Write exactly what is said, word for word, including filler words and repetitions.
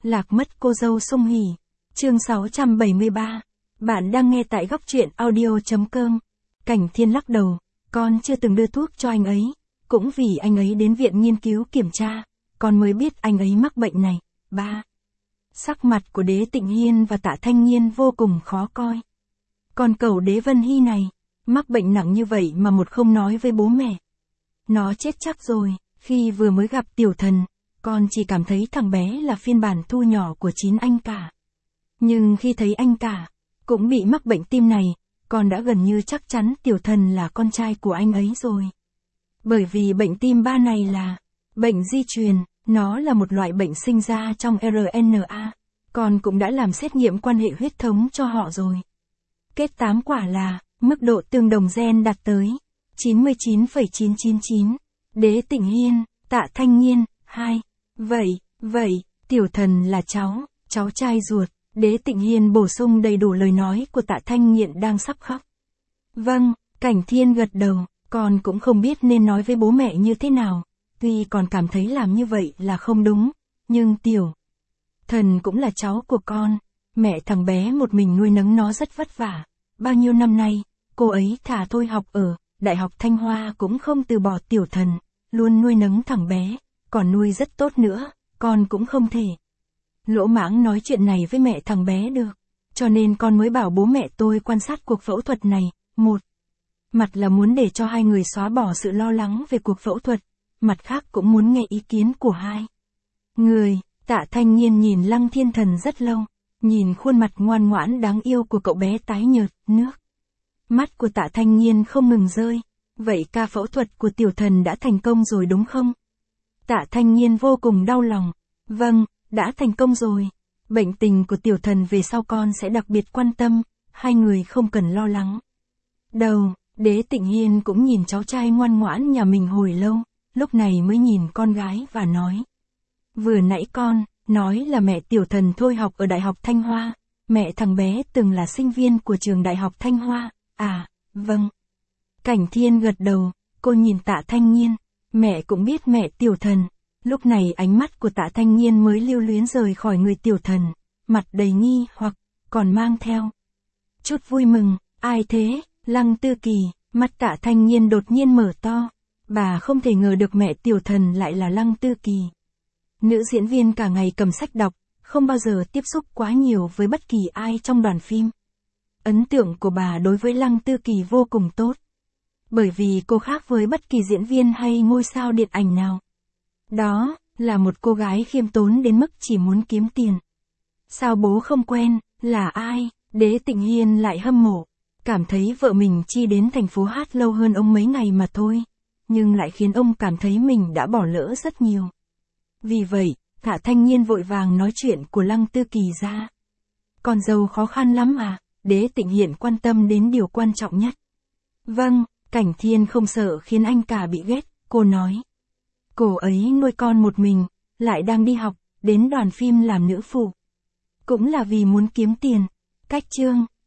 Lạc mất cô dâu Song Hỷ. Chương sáu trăm bảy mươi ba. Bạn đang nghe tại góc truyện audio.com. Cảnh Thiên lắc đầu, con chưa từng đưa thuốc cho anh ấy, cũng vì anh ấy đến viện nghiên cứu kiểm tra, con mới biết anh ấy mắc bệnh này. Ba. Sắc mặt của Đế Tịnh Hiên và Tạ Thanh Nhiên vô cùng khó coi. Còn cậu Đế Vân Hy này, mắc bệnh nặng như vậy mà một không nói với bố mẹ. Nó chết chắc rồi. Khi vừa mới gặp Tiểu Thần, con chỉ cảm thấy thằng bé là phiên bản thu nhỏ của chính anh cả. Nhưng khi thấy anh cả cũng bị mắc bệnh tim này, con đã gần như chắc chắn Tiểu Thần là con trai của anh ấy rồi. Bởi vì bệnh tim ba này là bệnh di truyền, nó là một loại bệnh sinh ra trong rờ en a. Con cũng đã làm xét nghiệm quan hệ huyết thống cho họ rồi. Kết tám quả là mức độ tương đồng gen đạt tới chín mươi chín phẩy chín chín chín. Đế Tịnh Hiên, Tạ Thanh Nhiên, hai. Vậy, vậy, Tiểu Thần là cháu, cháu trai ruột. Đế Tịnh Hiên bổ sung đầy đủ lời nói của Tạ Thanh Nhiên đang sắp khóc. Vâng, Cảnh Thiên gật đầu, con cũng không biết nên nói với bố mẹ như thế nào. Tuy còn cảm thấy làm như vậy là không đúng, nhưng Tiểu Thần cũng là cháu của con. Mẹ thằng bé một mình nuôi nấng nó rất vất vả. Bao nhiêu năm nay, cô ấy thà thôi học ở Đại học Thanh Hoa cũng không từ bỏ Tiểu Thần, luôn nuôi nấng thằng bé, còn nuôi rất tốt nữa, con cũng không thể lỗ mãng nói chuyện này với mẹ thằng bé được. Cho nên con mới bảo bố mẹ tôi quan sát cuộc phẫu thuật này. Một mặt là muốn để cho hai người xóa bỏ sự lo lắng về cuộc phẫu thuật, mặt khác cũng muốn nghe ý kiến của hai người. Tạ Thanh Nhiên nhìn Lăng Thiên Thần rất lâu, nhìn khuôn mặt ngoan ngoãn đáng yêu của cậu bé tái nhợt, nước mắt của Tạ Thanh Nhiên không ngừng rơi. Vậy ca phẫu thuật của Tiểu Thần đã thành công rồi đúng không? Tạ Thanh Nhiên vô cùng đau lòng. Vâng, đã thành công rồi. Bệnh tình của Tiểu Thần về sau con sẽ đặc biệt quan tâm, hai người không cần lo lắng. Đầu, Đế Tịnh Hiên cũng nhìn cháu trai ngoan ngoãn nhà mình hồi lâu, lúc này mới nhìn con gái và nói. Vừa nãy con nói là mẹ Tiểu Thần thôi học ở Đại học Thanh Hoa, mẹ thằng bé từng là sinh viên của trường Đại học Thanh Hoa. À, vâng. Cảnh Thiên gật đầu, cô nhìn Tạ Thanh Nhiên, mẹ cũng biết mẹ Tiểu Thần. Lúc này ánh mắt của Tạ Thanh Nhiên mới lưu luyến rời khỏi người Tiểu Thần, mặt đầy nghi hoặc, còn mang theo chút vui mừng. Ai thế? Lăng Tư Kỳ. Mắt Tạ Thanh Nhiên đột nhiên mở to, bà không thể ngờ được mẹ Tiểu Thần lại là Lăng Tư Kỳ. Nữ diễn viên cả ngày cầm sách đọc, không bao giờ tiếp xúc quá nhiều với bất kỳ ai trong đoàn phim. Ấn tượng của bà đối với Lăng Tư Kỳ vô cùng tốt. Bởi vì cô khác với bất kỳ diễn viên hay ngôi sao điện ảnh nào. Đó là một cô gái khiêm tốn đến mức chỉ muốn kiếm tiền. Sao bố không quen, là ai? Đế Tịnh Hiên lại hâm mộ, cảm thấy vợ mình chi đến thành phố hát lâu hơn ông mấy ngày mà thôi, nhưng lại khiến ông cảm thấy mình đã bỏ lỡ rất nhiều. Vì vậy, Tạ Thanh Nhiên vội vàng nói chuyện của Lăng Tư Kỳ ra. Con dâu khó khăn lắm à? Đế Tịnh Hiên quan tâm đến điều quan trọng nhất. Vâng, Cảnh Thiên không sợ khiến anh cả bị ghét, cô nói. Cô ấy nuôi con một mình, lại đang đi học, đến đoàn phim làm nữ phụ. Cũng là vì muốn kiếm tiền. Cách chương.